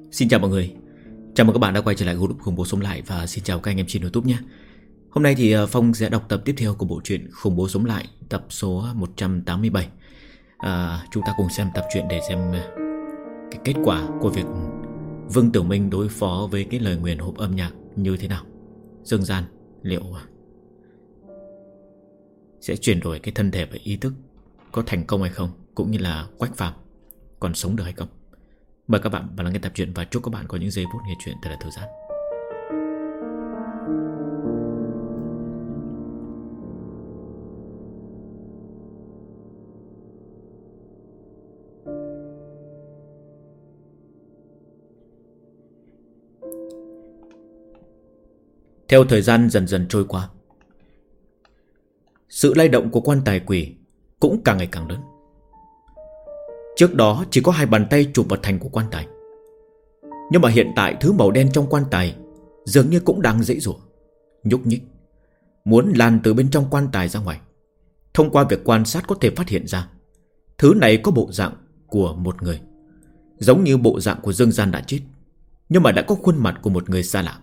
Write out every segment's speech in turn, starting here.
Xin chào mọi người. Chào mừng các bạn đã quay trở lại group Khủng Bố Sống Lại. Và xin chào các anh em trên YouTube nhé. Hôm nay thì Phong sẽ đọc tập tiếp theo của bộ truyện Khủng Bố Sống Lại, tập số 187. Chúng ta cùng xem tập truyện để xem cái kết quả của việc Vương Tiểu Minh đối phó với cái lời nguyền hộp âm nhạc như thế nào. Dương gian liệu sẽ chuyển đổi cái thân thể và ý thức có thành công hay không, cũng như là Quách Phàm còn sống được hay không. Mời các bạn vào lắng nghe tập truyện và chúc các bạn có những giây phút nghe chuyện thật là thư giãn. Theo thời gian dần dần trôi qua, sự lay động của quan tài quỷ cũng càng ngày càng lớn. Trước đó chỉ có hai bàn tay chụp vào thành của quan tài, nhưng mà hiện tại thứ màu đen trong quan tài dường như cũng đang giãy giụa, nhúc nhích, muốn lan từ bên trong quan tài ra ngoài. Thông qua việc quan sát có thể phát hiện ra thứ này có bộ dạng của một người, giống như bộ dạng của Dương Gian đã chết, nhưng mà đã có khuôn mặt của một người xa lạ.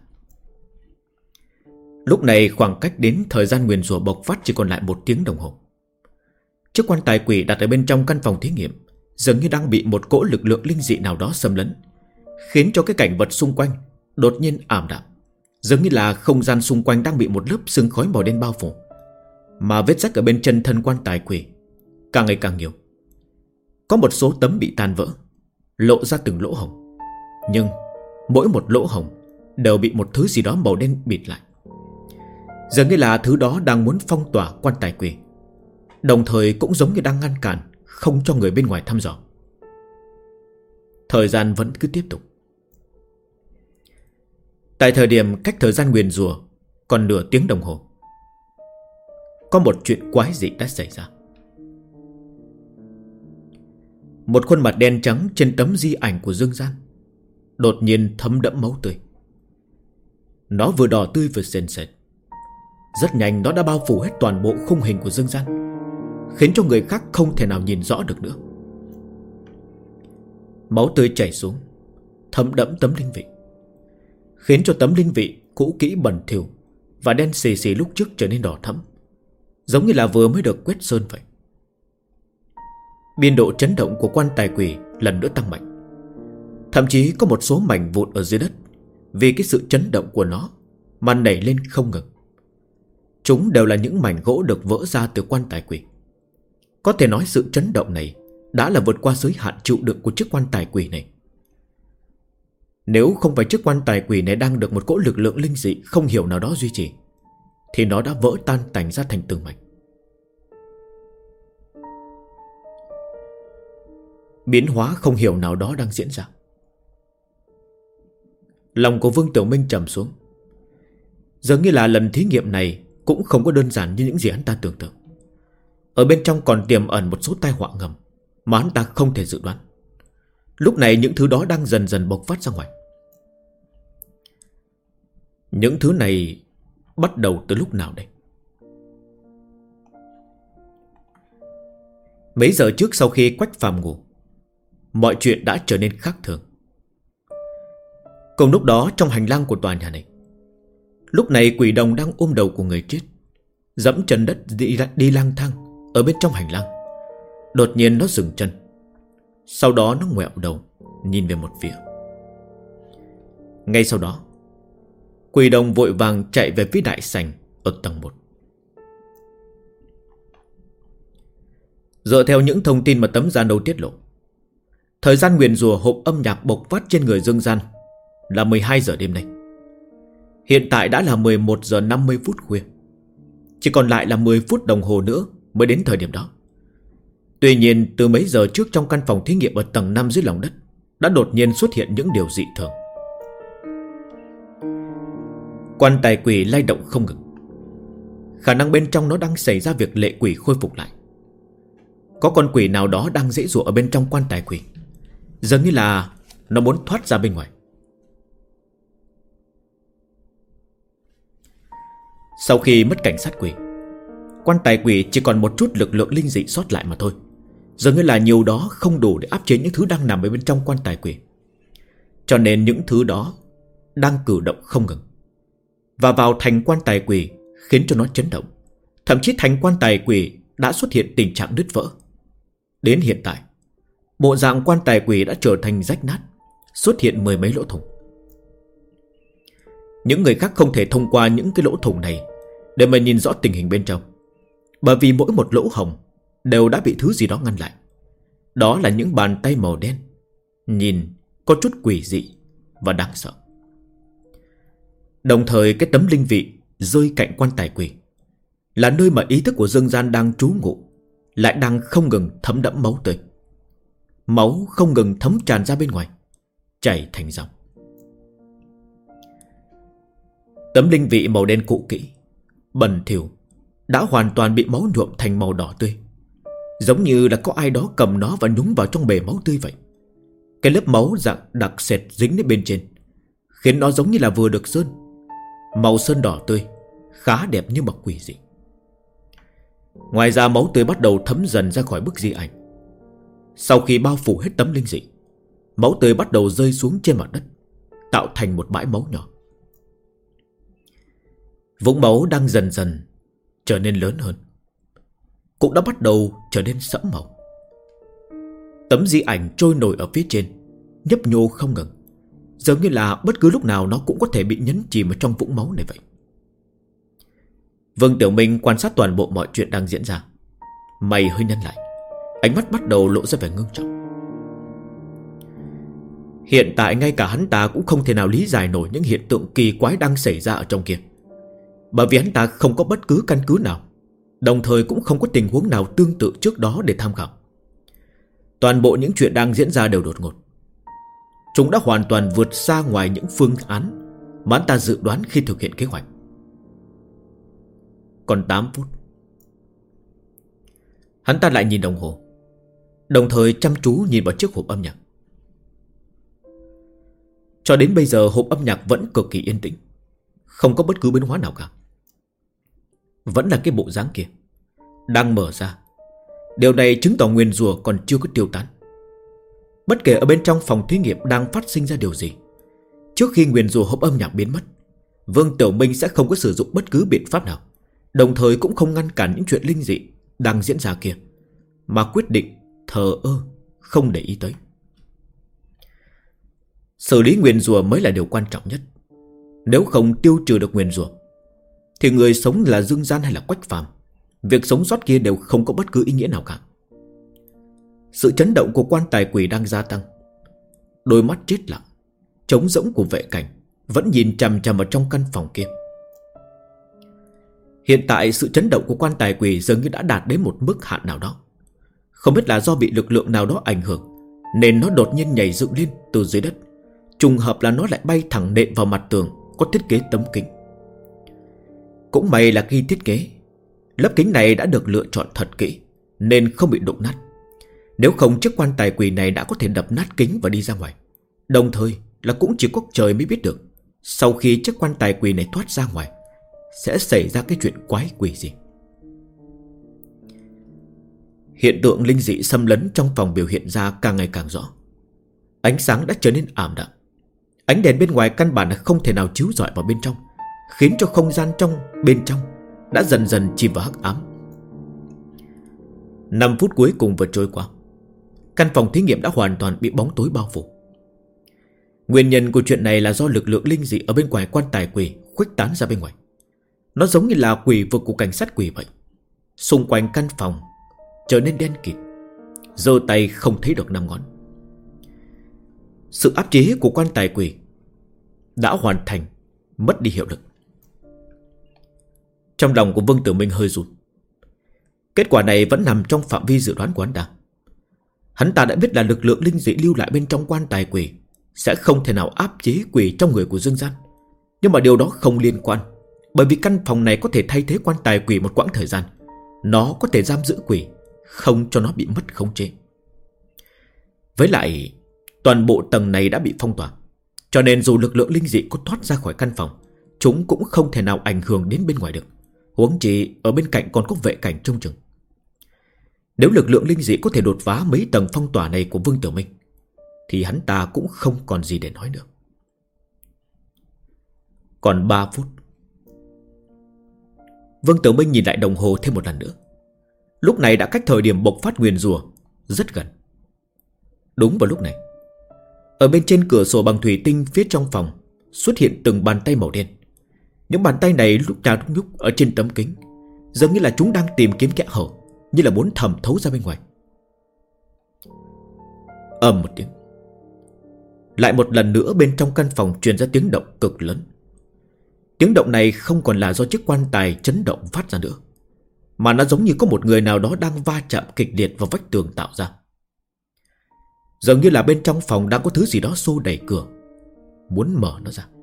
Lúc này khoảng cách đến thời gian nguyền rủa bộc phát chỉ còn lại 1 tiếng đồng hồ. Chiếc quan tài quỷ đặt ở bên trong căn phòng thí nghiệm dường như đang bị một cỗ lực lượng linh dị nào đó xâm lấn, khiến cho cái cảnh vật xung quanh đột nhiên ảm đạm, giống như là không gian xung quanh đang bị một lớp sương khói màu đen bao phủ. Mà vết rách ở bên chân thân quan tài quỷ càng ngày càng nhiều. Có một số tấm bị tan vỡ, lộ ra từng lỗ hổng, nhưng mỗi một lỗ hổng đều bị một thứ gì đó màu đen bịt lại, dường như là thứ đó đang muốn phong tỏa quan tài quỷ, đồng thời cũng giống như đang ngăn cản không cho người bên ngoài thăm dò. Thời gian vẫn cứ tiếp tục. Tại thời điểm cách thời gian nguyền rủa còn nửa tiếng đồng hồ, có một chuyện quái dị đã xảy ra. Một khuôn mặt đen trắng trên tấm di ảnh của Dương Gian đột nhiên thấm đẫm máu tươi. Nó vừa đỏ tươi vừa sền sệt. Rất nhanh nó đã bao phủ hết toàn bộ khung hình của Dương Gian, khiến cho người khác không thể nào nhìn rõ được nữa. Máu tươi chảy xuống, thấm đẫm tấm linh vị, khiến cho tấm linh vị cũ kỹ bẩn thỉu và đen xì xì lúc trước trở nên đỏ thẫm, giống như là vừa mới được quét sơn vậy. Biên độ chấn động của quan tài quỷ lần nữa tăng mạnh. Thậm chí có một số mảnh vụn ở dưới đất vì cái sự chấn động của nó mà nảy lên không ngừng. Chúng đều là những mảnh gỗ được vỡ ra từ quan tài quỷ. Có thể nói sự chấn động này đã là vượt qua giới hạn chịu đựng của chiếc quan tài quỷ này. Nếu không phải chiếc quan tài quỷ này đang được một cỗ lực lượng linh dị không hiểu nào đó duy trì, thì nó đã vỡ tan tành ra thành từng mảnh. Biến hóa không hiểu nào đó đang diễn ra. Lòng của Vương Tiểu Minh trầm xuống. Dường như là lần thí nghiệm này cũng không có đơn giản như những gì hắn ta tưởng tượng. Ở bên trong còn tiềm ẩn một số tai họa ngầm mà hắn ta không thể dự đoán. Lúc này những thứ đó đang dần dần bộc phát ra ngoài. Những thứ này bắt đầu từ lúc nào đây? Mấy giờ trước sau khi Quách Phàm ngủ, mọi chuyện đã trở nên khác thường. Cùng lúc đó trong hành lang của tòa nhà này, lúc này quỷ đồng đang ôm đầu của người chết, dẫm chân đất đi lang thang ở bên trong hành lang. Đột nhiên nó dừng chân, sau đó nó ngoẹo đầu nhìn về một phía. Ngay sau đó quỷ đồng vội vàng chạy về phía đại sảnh ở tầng 1. Dựa theo những thông tin mà tấm da nâu tiết lộ, thời gian nguyền rủa hộp âm nhạc bộc phát trên người Dương Gian là 12 giờ đêm nay. Hiện tại đã là 11 giờ 50 phút khuya. Chỉ còn lại là 10 phút đồng hồ nữa mới đến thời điểm đó. Tuy nhiên từ mấy giờ trước trong căn phòng thí nghiệm ở tầng 5 dưới lòng đất đã đột nhiên xuất hiện những điều dị thường. Quan tài quỷ lay động không ngừng. Khả năng bên trong nó đang xảy ra việc lệ quỷ khôi phục lại. Có con quỷ nào đó đang giãy giụa ở bên trong quan tài quỷ, dường như là nó muốn thoát ra bên ngoài. Sau khi mất cảnh sát quỷ, quan tài quỷ chỉ còn một chút lực lượng linh dị sót lại mà thôi. Dường như là nhiều đó không đủ để áp chế những thứ đang nằm ở bên trong quan tài quỷ. cho nên những thứ đó đang cử động không ngừng. Và vào thành quan tài quỷ khiến cho nó chấn động. Thậm chí thành quan tài quỷ đã xuất hiện tình trạng đứt vỡ. Đến hiện tại, bộ dạng quan tài quỷ đã trở thành rách nát, xuất hiện mười mấy lỗ thủng. Những người khác không thể thông qua những cái lỗ thủng này để mà nhìn rõ tình hình bên trong, bởi vì mỗi một lỗ hổng đều đã bị thứ gì đó ngăn lại. Đó là những bàn tay màu đen, nhìn có chút quỷ dị và đáng sợ. Đồng thời cái tấm linh vị rơi cạnh quan tài quỷ là nơi mà ý thức của Dương Gian đang trú ngụ, lại đang không ngừng thấm đẫm máu tươi. Máu không ngừng thấm tràn ra bên ngoài, chảy thành dòng. Tấm linh vị màu đen cũ kỹ, bẩn thỉu, đã hoàn toàn bị máu nhuộm thành màu đỏ tươi, giống như là có ai đó cầm nó và nhúng vào trong bể máu tươi vậy. Cái lớp máu dạng đặc sệt dính đến bên trên, khiến nó giống như là vừa được sơn. Màu sơn đỏ tươi, khá đẹp nhưng mà quỷ dị. Ngoài ra máu tươi bắt đầu thấm dần ra khỏi bức di ảnh. Sau khi bao phủ hết tấm linh dị, máu tươi bắt đầu rơi xuống trên mặt đất, tạo thành một bãi máu nhỏ. Vũng máu đang dần dần trở nên lớn hơn, cũng đã bắt đầu trở nên sẫm màu. Tấm di ảnh trôi nổi ở phía trên, nhấp nhô không ngừng, giống như là bất cứ lúc nào nó cũng có thể bị nhấn chìm ở trong vũng máu này vậy. Vương Tiểu Minh quan sát toàn bộ mọi chuyện đang diễn ra, mày hơi nhăn lại, ánh mắt bắt đầu lộ ra vẻ ngưng trọng. Hiện tại ngay cả hắn ta cũng không thể nào lý giải nổi những hiện tượng kỳ quái đang xảy ra ở trong kia, bởi vì hắn ta không có bất cứ căn cứ nào, đồng thời cũng không có tình huống nào tương tự trước đó để tham khảo. Toàn bộ những chuyện đang diễn ra đều đột ngột. Chúng đã hoàn toàn vượt xa ngoài những phương án mà hắn ta dự đoán khi thực hiện kế hoạch. Còn 8 phút, hắn ta lại nhìn đồng hồ, đồng thời chăm chú nhìn vào chiếc hộp âm nhạc. Cho đến bây giờ hộp âm nhạc vẫn cực kỳ yên tĩnh, không có bất cứ biến hóa nào cả. Vẫn là cái bộ dáng kia đang mở ra. Điều này chứng tỏ nguyền rủa còn chưa có tiêu tán. Bất kể ở bên trong phòng thí nghiệm đang phát sinh ra điều gì, trước khi nguyền rủa hộp âm nhạc biến mất, Vương Tiểu Minh sẽ không có sử dụng bất cứ biện pháp nào, đồng thời cũng không ngăn cản những chuyện linh dị đang diễn ra kia, mà quyết định thờ ơ, không để ý tới. Xử lý nguyền rủa mới là điều quan trọng nhất. Nếu không tiêu trừ được nguyền rủa, thì người sống là Dương Gian hay là Quách Phàm, việc sống sót kia đều không có bất cứ ý nghĩa nào cả. Sự chấn động của quan tài quỷ đang gia tăng. Đôi mắt chết lặng, trống rỗng của vệ cảnh vẫn nhìn chằm chằm vào trong căn phòng kia. Hiện tại sự chấn động của quan tài quỷ dường như đã đạt đến một mức hạn nào đó. Không biết là do bị lực lượng nào đó ảnh hưởng, nên nó đột nhiên nhảy dựng lên từ dưới đất. Trùng hợp là nó lại bay thẳng nện vào mặt tường có thiết kế tấm kính. Cũng may là khi thiết kế, lớp kính này đã được lựa chọn thật kỹ, nên không bị đụng nát. Nếu không chiếc quan tài quỷ này đã có thể đập nát kính và đi ra ngoài. Đồng thời là cũng chỉ có trời mới biết được, sau khi chiếc quan tài quỷ này thoát ra ngoài sẽ xảy ra cái chuyện quái quỷ gì. Hiện tượng linh dị xâm lấn trong phòng biểu hiện ra càng ngày càng rõ. Ánh sáng đã trở nên ảm đạm. Ánh đèn bên ngoài căn bản là không thể nào chiếu rọi vào bên trong, khiến cho không gian trong bên trong đã dần dần chìm vào hắc ám. 5 phút cuối cùng vừa trôi qua, căn phòng thí nghiệm đã hoàn toàn bị bóng tối bao phủ. Nguyên nhân của chuyện này là do lực lượng linh dị ở bên ngoài quan tài quỷ khuếch tán ra bên ngoài. Nó giống như là quỷ vực của cảnh sát quỷ vậy. Xung quanh căn phòng trở nên đen kịt, giơ tay không thấy được 5 ngón. Sự áp chế của quan tài quỷ đã hoàn thành, mất đi hiệu lực. Trong lòng của Vương Tử Minh hơi run. Kết quả này vẫn nằm trong phạm vi dự đoán của hắn ta. Hắn ta đã biết là lực lượng linh dị lưu lại bên trong quan tài quỷ sẽ không thể nào áp chế quỷ trong người của Dương Gian. Nhưng mà điều đó không liên quan, bởi vì căn phòng này có thể thay thế quan tài quỷ một quãng thời gian. Nó có thể giam giữ quỷ, không cho nó bị mất khống chế. Với lại, toàn bộ tầng này đã bị phong tỏa, cho nên dù lực lượng linh dị có thoát ra khỏi căn phòng, chúng cũng không thể nào ảnh hưởng đến bên ngoài được. Huống chi ở bên cạnh còn có vệ cảnh trông chừng. Nếu lực lượng linh dị có thể đột phá mấy tầng phong tỏa này của Vương Tiểu Minh, thì hắn ta cũng không còn gì để nói nữa. Còn 3 phút. Vương Tử Minh nhìn lại đồng hồ thêm một lần nữa. Lúc này đã cách thời điểm bộc phát nguyền rủa rất gần. Đúng vào lúc này, ở bên trên cửa sổ bằng thủy tinh phía trong phòng xuất hiện từng bàn tay màu đen. Những bàn tay này lúc nào lúc nhúc ở trên tấm kính, giống như là chúng đang tìm kiếm kẽ hở, như là muốn thẩm thấu ra bên ngoài. Ầm một tiếng. Lại một lần nữa bên trong căn phòng truyền ra tiếng động cực lớn. Tiếng động này không còn là do chiếc quan tài chấn động phát ra nữa, mà nó giống như có một người nào đó đang va chạm kịch liệt vào vách tường tạo ra. Dường như là bên trong phòng đang có thứ gì đó xô đẩy cửa, muốn mở nó ra.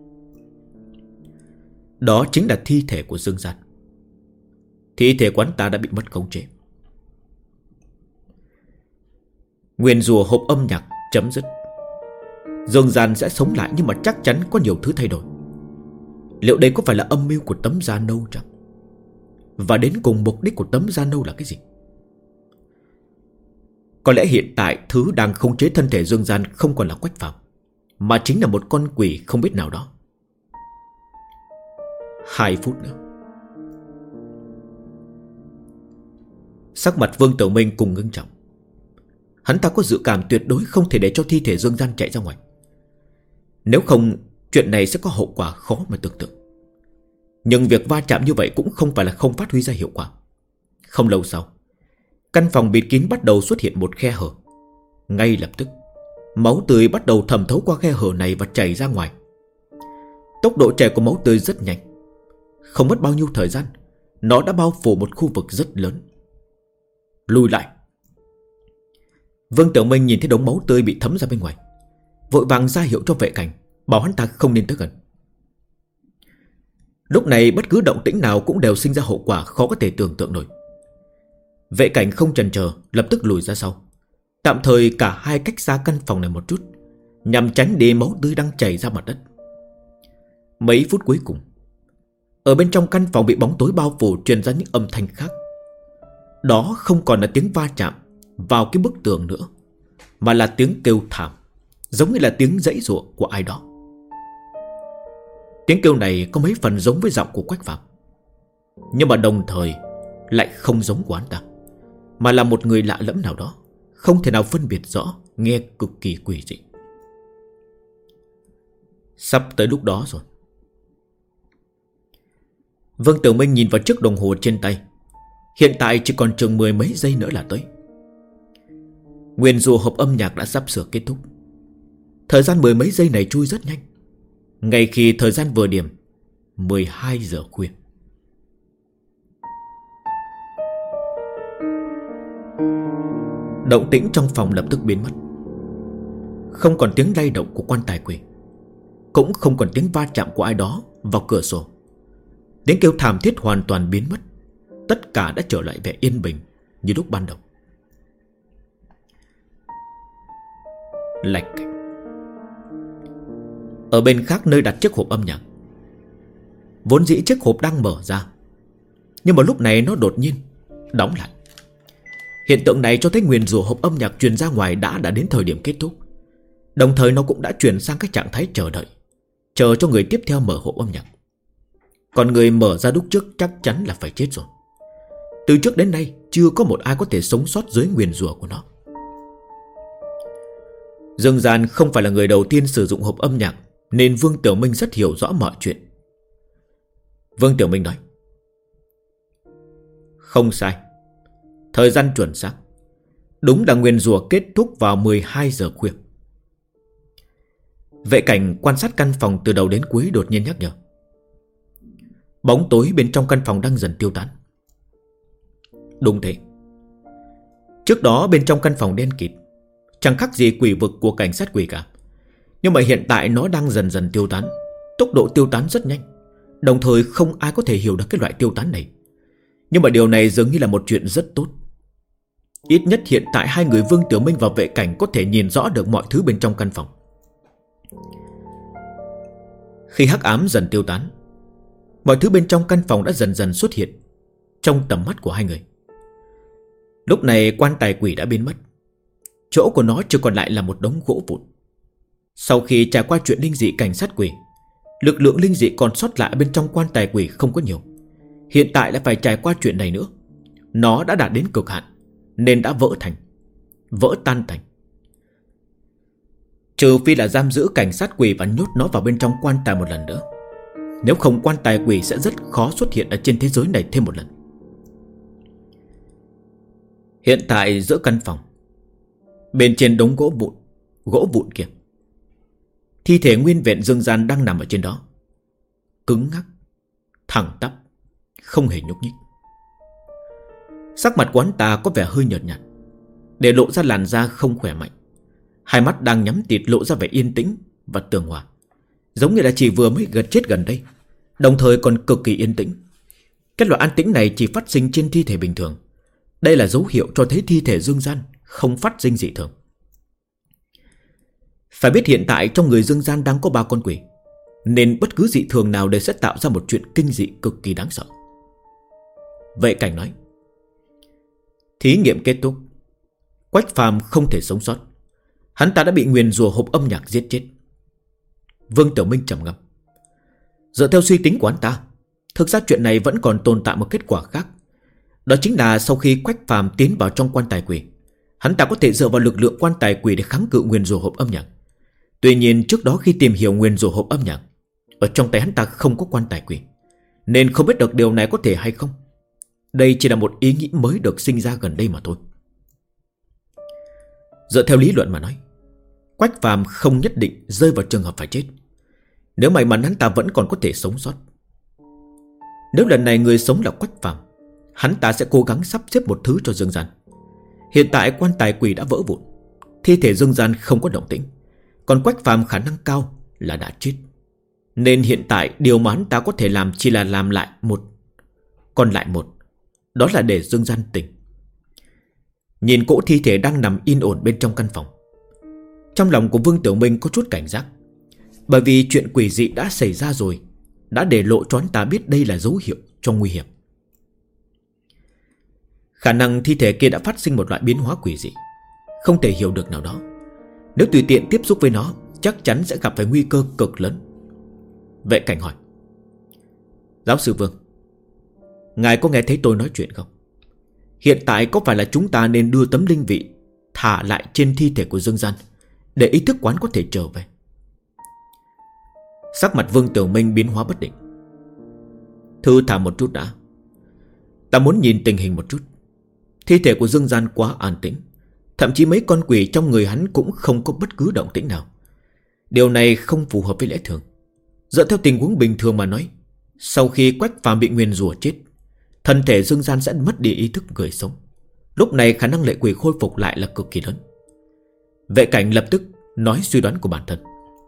Đó chính là thi thể của Dương Gian. Thi thể quán ta đã bị mất khống chế. Nguyền rủa hộp âm nhạc chấm dứt. Dương Gian sẽ sống lại, nhưng mà chắc chắn có nhiều thứ thay đổi. Liệu đây có phải là âm mưu của tấm da nâu chẳng? Và đến cùng mục đích của tấm da nâu là cái gì? Có lẽ hiện tại thứ đang khống chế thân thể Dương Gian không còn là Quách Phàm, mà chính là một con quỷ không biết nào đó. 2 phút nữa. Sắc mặt Vương Tử Minh cùng ngưng trọng. Hắn ta có dự cảm tuyệt đối không thể để cho thi thể Dương Gian chạy ra ngoài. Nếu không, chuyện này sẽ có hậu quả khó mà tưởng tượng. Nhưng việc va chạm như vậy cũng không phải là không phát huy ra hiệu quả. Không lâu sau, căn phòng bịt kín bắt đầu xuất hiện một khe hở. Ngay lập tức, máu tươi bắt đầu thẩm thấu qua khe hở này và chảy ra ngoài. Tốc độ chảy của máu tươi rất nhanh. Không mất bao nhiêu thời gian, nó đã bao phủ một khu vực rất lớn. Lùi lại. Vương Tiểu Minh nhìn thấy đống máu tươi bị thấm ra bên ngoài, vội vàng ra hiệu cho vệ cảnh, bảo hắn ta không nên tới gần. Lúc này bất cứ động tĩnh nào cũng đều sinh ra hậu quả khó có thể tưởng tượng nổi. Vệ cảnh không chần chờ, lập tức lùi ra sau, tạm thời cả hai cách xa căn phòng này một chút, nhằm tránh đi máu tươi đang chảy ra mặt đất. Mấy phút cuối cùng, ở bên trong căn phòng bị bóng tối bao phủ truyền ra những âm thanh khác. Đó không còn là tiếng va chạm vào cái bức tường nữa, mà là tiếng kêu thảm, giống như là tiếng giãy giụa của ai đó. Tiếng kêu này có mấy phần giống với giọng của Quách Phàm, nhưng mà đồng thời lại không giống của hắn ta, mà là một người lạ lẫm nào đó, không thể nào phân biệt rõ, nghe cực kỳ quỷ dị. Sắp tới lúc đó rồi. Vương Tử Minh nhìn vào chiếc đồng hồ trên tay. Hiện tại chỉ còn chừng 10 mấy giây nữa là tới. Nguyền rủa hộp âm nhạc đã sắp sửa kết thúc. Thời gian 10 mấy giây này trôi rất nhanh. Ngay khi thời gian vừa điểm 12 giờ khuya. Động tĩnh trong phòng lập tức biến mất. Không còn tiếng lay động của quan tài quỷ, cũng không còn tiếng va chạm của ai đó vào cửa sổ. Tiếng kêu thảm thiết hoàn toàn biến mất. Tất cả đã trở lại vẻ yên bình như lúc ban đầu. Lạch cạch. Ở bên khác nơi đặt chiếc hộp âm nhạc, vốn dĩ chiếc hộp đang mở ra, nhưng mà lúc này nó đột nhiên đóng lại. Hiện tượng này cho thấy nguyền rủa hộp âm nhạc truyền ra ngoài đã đến thời điểm kết thúc. Đồng thời nó cũng đã chuyển sang các trạng thái chờ đợi, chờ cho người tiếp theo mở hộp âm nhạc. Còn người mở ra lúc trước chắc chắn là phải chết rồi. Từ trước đến nay chưa có một ai có thể sống sót dưới nguyền rủa của nó. Dương Gian không phải là người đầu tiên sử dụng hộp âm nhạc, nên Vương Tiểu Minh rất hiểu rõ mọi chuyện. Vương Tiểu Minh nói: không sai, thời gian chuẩn xác. Đúng là nguyền rủa kết thúc vào 12 giờ khuya. Vệ cảnh quan sát căn phòng từ đầu đến cuối đột nhiên nhắc nhở. Bóng tối bên trong căn phòng đang dần tiêu tán. Đúng thế. Trước đó bên trong căn phòng đen kịt, chẳng khác gì quỷ vực của cảnh sát quỷ cả. Nhưng mà hiện tại nó đang dần dần tiêu tán. Tốc độ tiêu tán rất nhanh. Đồng thời không ai có thể hiểu được cái loại tiêu tán này. Nhưng mà điều này dường như là một chuyện rất tốt. Ít nhất hiện tại hai người Vương Tiểu Minh và vệ cảnh có thể nhìn rõ được mọi thứ bên trong căn phòng. Khi hắc ám dần tiêu tán, mọi thứ bên trong căn phòng đã dần dần xuất hiện trong tầm mắt của hai người. Lúc này quan tài quỷ đã biến mất. Chỗ của nó chỉ còn lại là một đống gỗ vụn. Sau khi trải qua chuyện linh dị cảnh sát quỷ, lực lượng linh dị còn sót lại bên trong quan tài quỷ không có nhiều. Hiện tại lại phải trải qua chuyện này nữa. Nó đã đạt đến cực hạn, nên đã vỡ tan thành. Trừ phi là giam giữ cảnh sát quỷ và nhốt nó vào bên trong quan tài một lần nữa. Nếu không, quan tài quỷ sẽ rất khó xuất hiện ở trên thế giới này thêm một lần. Hiện tại giữa căn phòng, bên trên đống gỗ vụn kia, thi thể nguyên vẹn Dương Gian đang nằm ở trên đó, cứng ngắc, thẳng tắp, không hề nhúc nhích. Sắc mặt của hắn ta có vẻ hơi nhợt nhạt, để lộ ra làn da không khỏe mạnh. Hai mắt đang nhắm tịt lộ ra vẻ yên tĩnh và tường hòa, giống như là chỉ vừa mới chết gần đây, đồng thời còn cực kỳ yên tĩnh. Cái loại an tĩnh này chỉ phát sinh trên thi thể bình thường. Đây là dấu hiệu cho thấy thi thể Dương Gian không phát sinh dị thường. Phải biết hiện tại trong người Dương Gian đang có 3 con quỷ, nên bất cứ dị thường nào đều sẽ tạo ra một chuyện kinh dị cực kỳ đáng sợ. Vệ Cảnh nói: thí nghiệm kết thúc, Quách Phàm không thể sống sót. Hắn ta đã bị nguyền rủa hộp âm nhạc giết chết. Vương Tiểu Minh trầm ngâm. Dựa theo suy tính của hắn ta, thực ra chuyện này vẫn còn tồn tại một kết quả khác. Đó chính là sau khi Quách Phàm tiến vào trong quan tài quỷ, hắn ta có thể dựa vào lực lượng quan tài quỷ để kháng cự nguyền rủa hộp âm nhạc. Tuy nhiên trước đó khi tìm hiểu nguyền rủa hộp âm nhạc, ở trong tay hắn ta không có quan tài quỷ, nên không biết được điều này có thể hay không. Đây chỉ là một ý nghĩ mới được sinh ra gần đây mà thôi. Dựa theo lý luận mà nói, Quách Phàm không nhất định rơi vào trường hợp phải chết. Nếu may mắn hắn ta vẫn còn có thể sống sót. Nếu lần này người sống là Quách Phàm, hắn ta sẽ cố gắng sắp xếp một thứ cho Dương Gian. Hiện tại quan tài quỷ đã vỡ vụn, thi thể Dương Gian không có động tĩnh, còn Quách Phàm khả năng cao là đã chết. Nên hiện tại điều mà hắn ta có thể làm chỉ là làm lại một. Còn lại một, đó là để Dương Gian tỉnh. Nhìn cỗ thi thể đang nằm yên ổn bên trong căn phòng, trong lòng của Vương Tiểu Minh có chút cảnh giác. Bởi vì chuyện quỷ dị đã xảy ra rồi, đã để lộ cho hắn ta biết đây là dấu hiệu cho nguy hiểm. Khả năng thi thể kia đã phát sinh một loại biến hóa quỷ dị, không thể hiểu được nào đó. Nếu tùy tiện tiếp xúc với nó, chắc chắn sẽ gặp phải nguy cơ cực lớn. Vệ Cảnh hỏi: giáo sư Vương, ngài có nghe thấy tôi nói chuyện không? Hiện tại có phải là chúng ta nên đưa tấm linh vị thả lại trên thi thể của Dương Gian, để ý thức quán có thể trở về? Sắc mặt Vương Tiểu Minh biến hóa bất định. Thư thả một chút đã, ta muốn nhìn tình hình một chút. Thi thể của Dương Gian quá an tĩnh, thậm chí mấy con quỷ trong người hắn cũng không có bất cứ động tĩnh nào. Điều này không phù hợp với lẽ thường. Dựa theo tình huống bình thường mà nói, sau khi Quách Phàm bị nguyền rủa chết, thân thể Dương Gian sẽ mất đi ý thức người sống. Lúc này khả năng lệ quỷ khôi phục lại là cực kỳ lớn. Vệ Cảnh lập tức nói suy đoán của bản thân.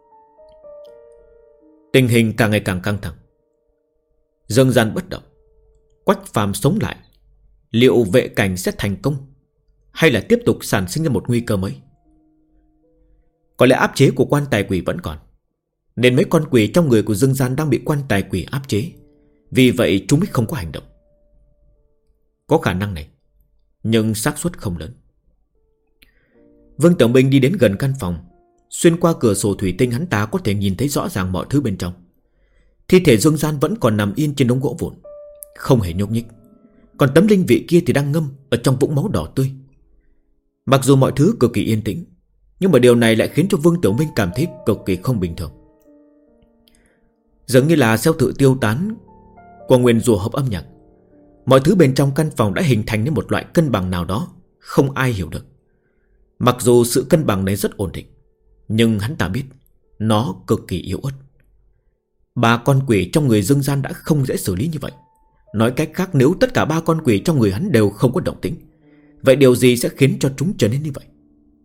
Tình hình càng ngày càng căng thẳng. Dương Gian bất động, Quách Phàm sống lại, liệu Vệ Cảnh sẽ thành công, hay là tiếp tục sản sinh ra một nguy cơ mới? Có lẽ áp chế của quan tài quỷ vẫn còn, nên mấy con quỷ trong người của Dương Gian đang bị quan tài quỷ áp chế, vì vậy chúng mới không có hành động. Có khả năng này, nhưng xác suất không lớn. Vương Tiểu Minh đi đến gần căn phòng. Xuyên qua cửa sổ thủy tinh, hắn ta có thể nhìn thấy rõ ràng mọi thứ bên trong. Thi thể Dương Gian vẫn còn nằm yên trên đống gỗ vụn, không hề nhúc nhích. Còn tấm linh vị kia thì đang ngâm ở trong vũng máu đỏ tươi. Mặc dù mọi thứ cực kỳ yên tĩnh, nhưng mà điều này lại khiến cho Vương Tiểu Minh cảm thấy cực kỳ không bình thường. Dường như là theo sự tiêu tán của nguyền rủa hộp âm nhạc, mọi thứ bên trong căn phòng đã hình thành nên một loại cân bằng nào đó không ai hiểu được. Mặc dù sự cân bằng này rất ổn định, nhưng hắn ta biết nó cực kỳ yếu ớt. 3 con quỷ trong người Dương Gian đã không dễ xử lý như vậy. Nói cách khác, nếu tất cả 3 con quỷ trong người hắn đều không có động tĩnh, vậy điều gì sẽ khiến cho chúng trở nên như vậy?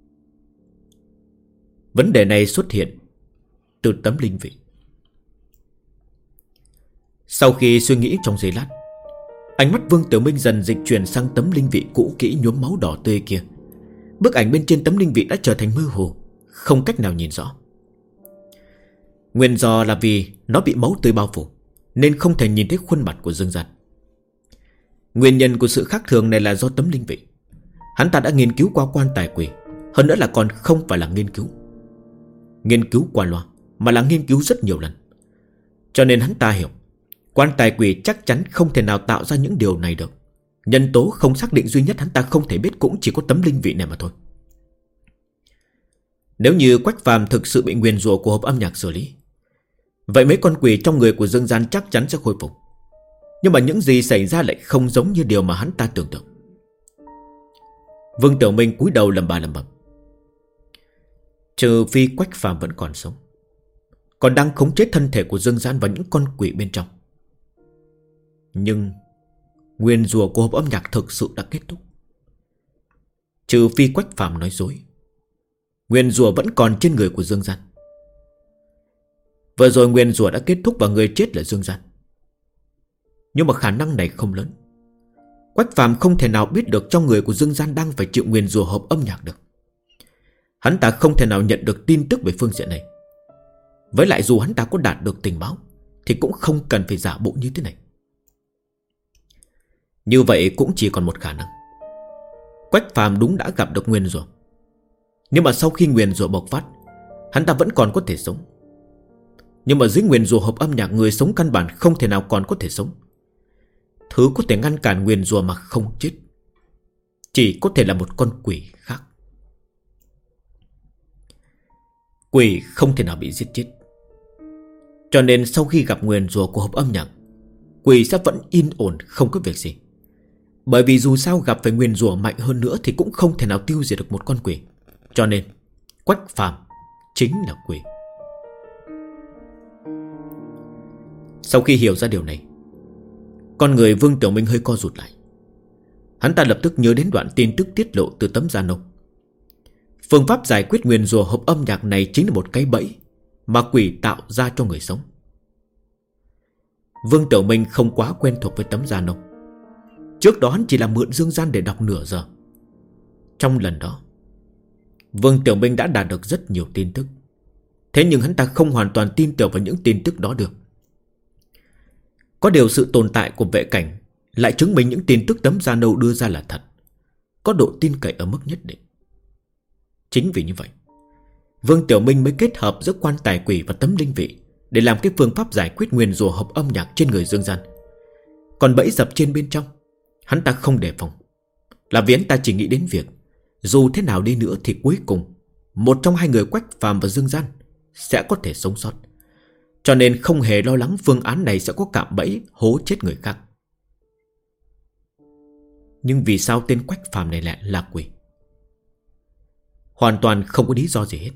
Vấn đề này xuất hiện từ tấm linh vị. Sau khi suy nghĩ trong giây lát, ánh mắt Vương Tiểu Minh dần dịch chuyển sang tấm linh vị cũ kỹ nhuốm máu đỏ tươi kia. Bức ảnh bên trên tấm linh vị đã trở thành mơ hồ, không cách nào nhìn rõ. Nguyên do là vì nó bị máu tươi bao phủ, nên không thể nhìn thấy khuôn mặt của Dương Gian. Nguyên nhân của sự khác thường này là do tấm linh vị. Hắn ta đã nghiên cứu qua quan tài quỷ, hơn nữa là còn không phải là nghiên cứu. nghiên cứu qua loa, mà là nghiên cứu rất nhiều lần. Cho nên hắn ta hiểu quan tài quỷ chắc chắn không thể nào tạo ra những điều này được. Nhân tố không xác định duy nhất hắn ta không thể biết cũng chỉ có tấm linh vị này mà thôi. Nếu như Quách Phàm thực sự bị nguyền rủa của hộp âm nhạc xử lý, vậy mấy con quỷ trong người của Dương Gian chắc chắn sẽ khôi phục. Nhưng mà những gì xảy ra lại không giống như điều mà hắn ta tưởng tượng. Vương Tiểu Minh cúi đầu lẩm bẩm. Trừ phi Quách Phàm vẫn còn sống, còn đang khống chế thân thể của Dương Gian và những con quỷ bên trong. Nhưng nguyền rủa của hộp âm nhạc thực sự đã kết thúc. Trừ phi Quách Phàm nói dối, nguyền rủa vẫn còn trên người của Dương Gian. Vừa rồi nguyền rủa đã kết thúc và người chết là Dương Gian. Nhưng mà khả năng này không lớn. Quách Phàm không thể nào biết được trong người của Dương Gian đang phải chịu nguyền rủa hộp âm nhạc được. Hắn ta không thể nào nhận được tin tức về phương diện này. Với lại dù hắn ta có đạt được tình báo thì cũng không cần phải giả bộ như thế này. Như vậy cũng chỉ còn một khả năng. Quách Phàm đúng đã gặp được nguyền rủa. Nhưng mà sau khi nguyền rủa bộc phát, hắn ta vẫn còn có thể sống. Nhưng mà dưới nguyền rủa hộp âm nhạc, người sống căn bản không thể nào còn có thể sống. Thứ có thể ngăn cản nguyền rủa mà không chết chỉ có thể là một con quỷ khác. Quỷ không thể nào bị giết chết. Cho nên sau khi gặp nguyền rủa của hộp âm nhạc, quỷ sẽ vẫn yên ổn không có việc gì. Bởi vì dù sao gặp phải nguyền rủa mạnh hơn nữa thì cũng không thể nào tiêu diệt được một con quỷ. Cho nên Quách Phàm chính là quỷ. Sau khi hiểu ra điều này, con người Vương Tiểu Minh hơi co rụt lại. Hắn ta lập tức nhớ đến đoạn tin tức tiết lộ từ tấm da nâu. Phương pháp giải quyết nguyền rủa hộp âm nhạc này chính là một cái bẫy mà quỷ tạo ra cho người sống. Vương Tiểu Minh không quá quen thuộc với tấm da nâu. Trước đó hắn chỉ là mượn Dương Gian để đọc nửa giờ. Trong lần đó, Vương Tiểu Minh đã đạt được rất nhiều tin tức. Thế nhưng hắn ta không hoàn toàn tin tưởng vào những tin tức đó được. Có điều sự tồn tại của vệ cảnh lại chứng minh những tin tức tấm da nâu đưa ra là thật, có độ tin cậy ở mức nhất định. Chính vì như vậy, Vương Tiểu Minh mới kết hợp giữa quan tài quỷ và tấm linh vị để làm cái phương pháp giải quyết nguyền rủa hộp âm nhạc trên người Dương Gian. Còn bẫy dập trên bên trong, hắn ta không đề phòng, là vì hắn ta chỉ nghĩ đến việc dù thế nào đi nữa thì cuối cùng một trong hai người Quách Phàm và Dương Gian sẽ có thể sống sót. Cho nên không hề lo lắng phương án này sẽ có cạm bẫy hố chết người khác. Nhưng vì sao tên Quách Phàm này lại là quỷ? Hoàn toàn không có lý do gì hết.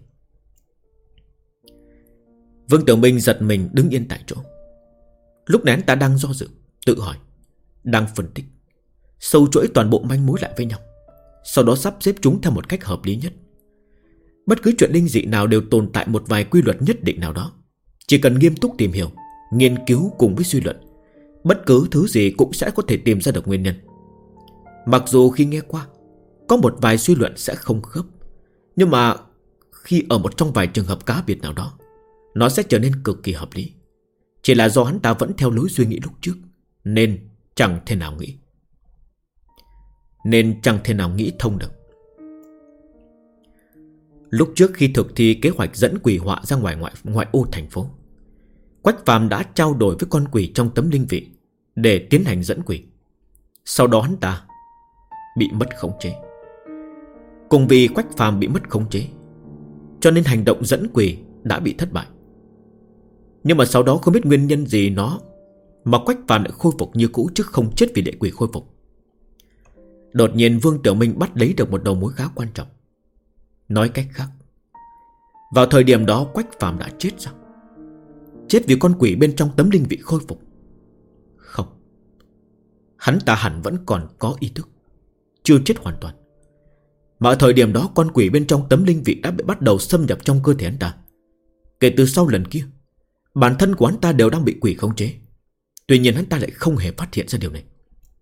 Vương Tiểu Minh giật mình đứng yên tại chỗ. Lúc này anh ta đang do dự, tự hỏi, đang phân tích, sâu chuỗi toàn bộ manh mối lại với nhau, sau đó sắp xếp chúng theo một cách hợp lý nhất. Bất cứ chuyện linh dị nào đều tồn tại một vài quy luật nhất định nào đó. Chỉ cần nghiêm túc tìm hiểu, nghiên cứu cùng với suy luận, bất cứ thứ gì cũng sẽ có thể tìm ra được nguyên nhân. Mặc dù khi nghe qua có một vài suy luận sẽ không khớp, nhưng mà khi ở một trong vài trường hợp cá biệt nào đó, nó sẽ trở nên cực kỳ hợp lý. Chỉ là do hắn ta vẫn theo lối suy nghĩ lúc trước, nên chẳng thể nào nghĩ thông được. Lúc trước khi thực thi kế hoạch dẫn quỷ họa ra ngoại ô thành phố, Quách Phàm đã trao đổi với con quỷ trong tấm linh vị để tiến hành dẫn quỷ. Sau đó hắn ta bị mất khống chế. Cùng vì Quách Phàm bị mất khống chế, cho nên hành động dẫn quỷ đã bị thất bại. Nhưng mà sau đó không biết nguyên nhân gì mà Quách Phàm lại khôi phục như cũ, chứ không chết vì lệ quỷ khôi phục. Đột nhiên Vương Tiểu Minh bắt lấy được một đầu mối khá quan trọng. Nói cách khác, vào thời điểm đó Quách Phàm đã chết sao? Chết vì con quỷ bên trong tấm linh vị khôi phục? Không, hắn ta hẳn vẫn còn có ý thức, chưa chết hoàn toàn. Mà ở thời điểm đó con quỷ bên trong tấm linh vị đã bị bắt đầu xâm nhập trong cơ thể hắn ta. Kể từ sau lần kia, bản thân của hắn ta đều đang bị quỷ khống chế. Tuy nhiên hắn ta lại không hề phát hiện ra điều này.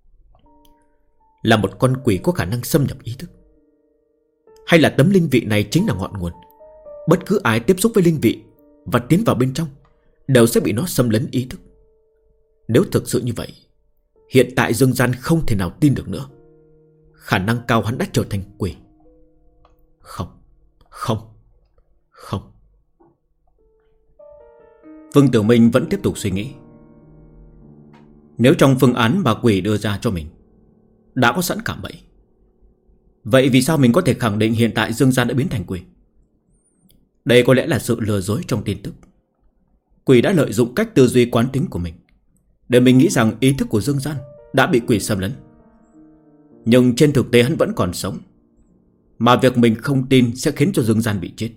Là một con quỷ có khả năng xâm nhập ý thức, hay là tấm linh vị này chính là ngọn nguồn? Bất cứ ai tiếp xúc với linh vị và tiến vào bên trong đều sẽ bị nó xâm lấn ý thức. Nếu thực sự như vậy, hiện tại Dương Gian không thể nào tin được nữa. Khả năng cao hắn đã trở thành quỷ. Không. Vương Tiểu Minh vẫn tiếp tục suy nghĩ. Nếu trong phương án mà quỷ đưa ra cho mình đã có sẵn cạm bẫy, vậy vì sao mình có thể khẳng định hiện tại Dương Gian đã biến thành quỷ? Đây có lẽ là sự lừa dối trong tin tức. Quỷ đã lợi dụng cách tư duy quán tính của mình để mình nghĩ rằng ý thức của Dương Gian đã bị quỷ xâm lấn. Nhưng trên thực tế hắn vẫn còn sống, mà việc mình không tin sẽ khiến cho Dương Gian bị chết.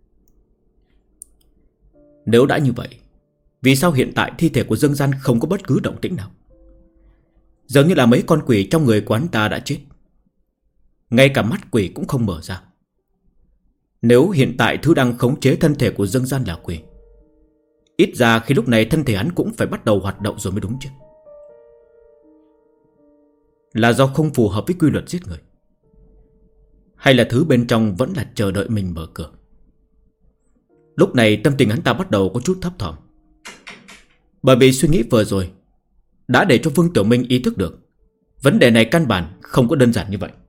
Nếu đã như vậy, vì sao hiện tại thi thể của Dương Gian không có bất cứ động tĩnh nào? Dường như là mấy con quỷ trong người quán ta đã chết. Ngay cả mắt quỷ cũng không mở ra. Nếu hiện tại thứ đang khống chế thân thể của Dương Gian là quỷ, ít ra khi lúc này thân thể hắn cũng phải bắt đầu hoạt động rồi mới đúng chứ. Là do không phù hợp với quy luật giết người, hay là thứ bên trong vẫn là chờ đợi mình mở cửa? Lúc này tâm tình hắn ta bắt đầu có chút thấp thỏm, bởi vì suy nghĩ vừa rồi đã để cho Vương Tiểu Minh ý thức được vấn đề này căn bản không có đơn giản như vậy.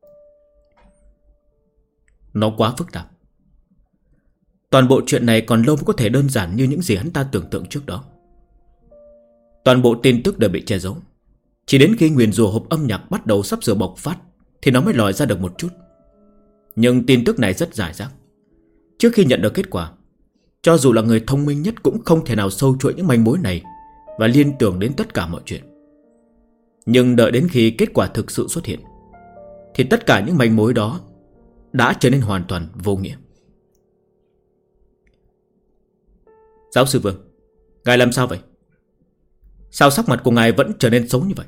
Nó quá phức tạp. Toàn bộ chuyện này còn lâu mới có thể đơn giản như những gì hắn ta tưởng tượng trước đó. Toàn bộ tin tức đều bị che giấu. Chỉ đến khi nguyền rủa hộp âm nhạc bắt đầu sắp sửa bộc phát thì nó mới lòi ra được một chút. Nhưng tin tức này rất rải rác. Trước khi nhận được kết quả, cho dù là người thông minh nhất cũng không thể nào sâu chuỗi những manh mối này và liên tưởng đến tất cả mọi chuyện. Nhưng đợi đến khi kết quả thực sự xuất hiện thì tất cả những manh mối đó đã trở nên hoàn toàn vô nghĩa. Giáo sư Vương, ngài làm sao vậy? Sao sắc mặt của ngài vẫn trở nên xấu như vậy?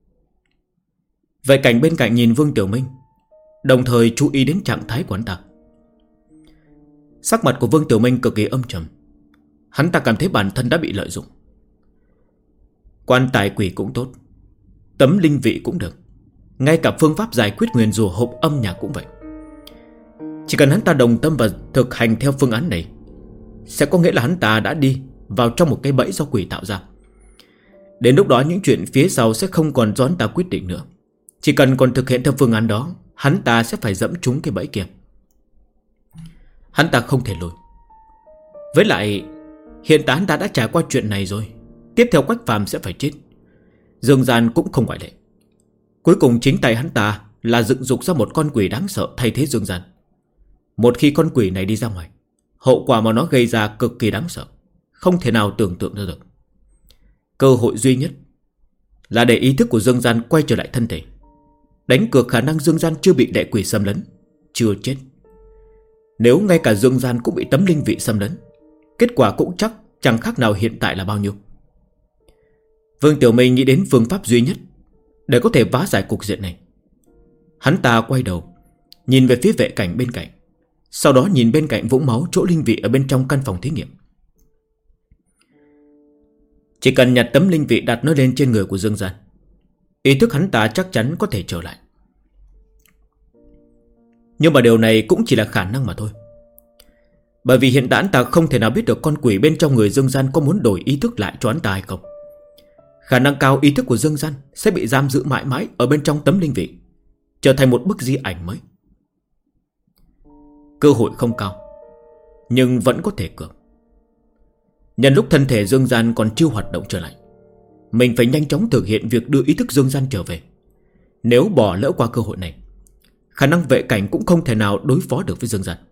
Vệ Cảnh bên cạnh nhìn Vương Tiểu Minh, đồng thời chú ý đến trạng thái của hắn ta. Sắc mặt của Vương Tiểu Minh cực kỳ âm trầm. Hắn ta cảm thấy bản thân đã bị lợi dụng. Quan tài quỷ cũng tốt, tấm linh vị cũng được, ngay cả phương pháp giải quyết nguyền rủa hộp âm nhạc cũng vậy. Chỉ cần hắn ta đồng tâm và thực hành theo phương án này, sẽ có nghĩa là hắn ta đã đi vào trong một cái bẫy do quỷ tạo ra. Đến lúc đó những chuyện phía sau sẽ không còn do hắn ta quyết định nữa. Chỉ cần còn thực hiện theo phương án đó, hắn ta sẽ phải dẫm trúng cái bẫy kia. Hắn ta không thể lùi. Với lại hiện tại hắn ta đã trải qua chuyện này rồi. Tiếp theo Quách Phàm sẽ phải chết. Dương Gian cũng không ngoại lệ. Cuối cùng chính tay hắn ta là dựng dục ra một con quỷ đáng sợ thay thế Dương Gian. Một khi con quỷ này đi ra ngoài, hậu quả mà nó gây ra cực kỳ đáng sợ, không thể nào tưởng tượng ra được. Cơ hội duy nhất là để ý thức của Dương Gian quay trở lại thân thể, đánh cược khả năng Dương Gian chưa bị lệ quỷ xâm lấn, chưa chết. Nếu ngay cả Dương Gian cũng bị tấm linh vị xâm lấn, kết quả cũng chắc chẳng khác nào hiện tại là bao nhiêu. Vương Tiểu Minh nghĩ đến phương pháp duy nhất để có thể phá giải cục diện này. Hắn ta quay đầu nhìn về phía Vệ Cảnh bên cạnh, sau đó nhìn bên cạnh vũng máu chỗ linh vị ở bên trong căn phòng thí nghiệm. Chỉ cần nhặt tấm linh vị đặt nó lên trên người của Dương Gian, ý thức hắn ta chắc chắn có thể trở lại. Nhưng mà điều này cũng chỉ là khả năng mà thôi. Bởi vì hiện tại hắn ta không thể nào biết được con quỷ bên trong người Dương Gian có muốn đổi ý thức lại cho hắn ta hay không. Khả năng cao ý thức của Dương Gian sẽ bị giam giữ mãi mãi ở bên trong tấm linh vị, trở thành một bức di ảnh mới. Cơ hội không cao, nhưng vẫn có thể cược. Nhân lúc thân thể Dương Gian còn chưa hoạt động trở lại, mình phải nhanh chóng thực hiện việc đưa ý thức Dương Gian trở về. Nếu bỏ lỡ qua cơ hội này, khả năng Vệ Cảnh cũng không thể nào đối phó được với Dương Gian.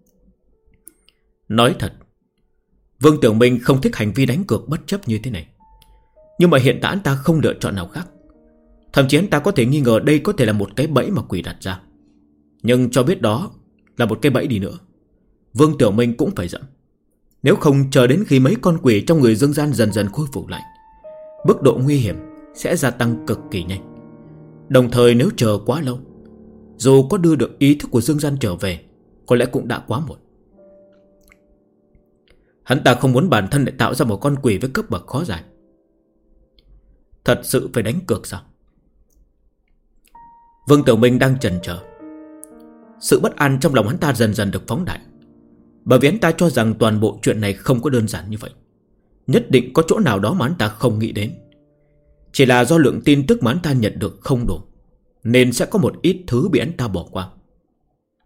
Nói thật, Vương Tiểu Minh không thích hành vi đánh cược bất chấp như thế này. Nhưng mà hiện tại anh ta không lựa chọn nào khác. Thậm chí anh ta có thể nghi ngờ đây có thể là một cái bẫy mà quỷ đặt ra. Nhưng cho biết đó là một cái bẫy đi nữa, Vương Tiểu Minh cũng phải dẫm. Nếu không chờ đến khi mấy con quỷ trong người Dương Gian dần dần khôi phục lại, mức độ nguy hiểm sẽ gia tăng cực kỳ nhanh. Đồng thời nếu chờ quá lâu, dù có đưa được ý thức của Dương Gian trở về, có lẽ cũng đã quá muộn. Hắn ta không muốn bản thân lại tạo ra một con quỷ với cấp bậc khó giải. Thật sự phải đánh cược sao? Vương Tiểu Minh đang chần chờ. Sự bất an trong lòng hắn ta dần dần được phóng đại, bởi vì hắn ta cho rằng toàn bộ chuyện này không có đơn giản như vậy. Nhất định có chỗ nào đó mà hắn ta không nghĩ đến. Chỉ là do lượng tin tức mà hắn ta nhận được không đủ, nên sẽ có một ít thứ bị hắn ta bỏ qua.